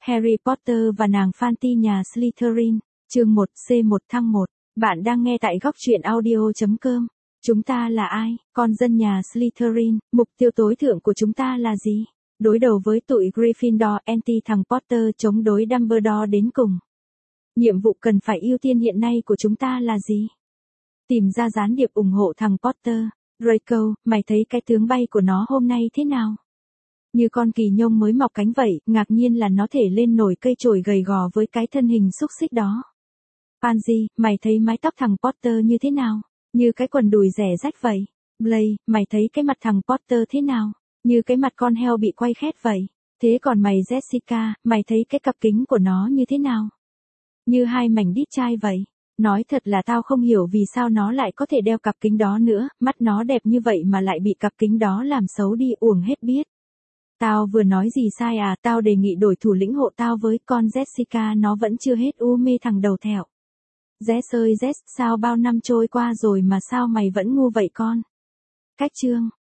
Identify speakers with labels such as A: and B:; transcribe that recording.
A: Harry Potter và nàng Fanty nhà Slytherin, chương 1 C1 thăng 1. Bạn đang nghe tại góc truyện audio.com. Chúng ta là ai? Con dân nhà Slytherin, mục tiêu tối thượng của chúng ta là gì? Đối đầu với tụi Gryffindor, anti thằng Potter, chống đối Dumbledore đến cùng. Nhiệm vụ cần phải ưu tiên hiện nay của chúng ta là gì? Tìm ra gián điệp ủng hộ thằng Potter. Draco, mày thấy cái tướng bay của nó hôm nay thế nào? Như con kỳ nhông mới mọc cánh vậy, ngạc nhiên là nó thể lên nổi cây chổi gầy gò với cái thân hình xúc xích đó. Pansy, mày thấy mái tóc thằng Potter như thế nào? Như cái quần đùi rẻ rách vậy. Blaze, mày thấy cái mặt thằng Potter thế nào? Như cái mặt con heo bị quay khét vậy. Thế còn mày Jessica, mày thấy cái cặp kính của nó như thế nào? Như hai mảnh đít chai vậy. Nói thật là tao không hiểu vì sao nó lại có thể đeo cặp kính đó nữa, mắt nó đẹp như vậy mà lại bị cặp kính đó làm xấu đi, uổng hết biết. Tao vừa nói gì sai à? Tao đề nghị đổi thủ lĩnh hộ tao với con Jessica, nó vẫn chưa hết u mê thằng đầu thẹo. Jess ơi Jess, sao bao năm trôi qua rồi mà sao mày vẫn ngu vậy con? Cách chương,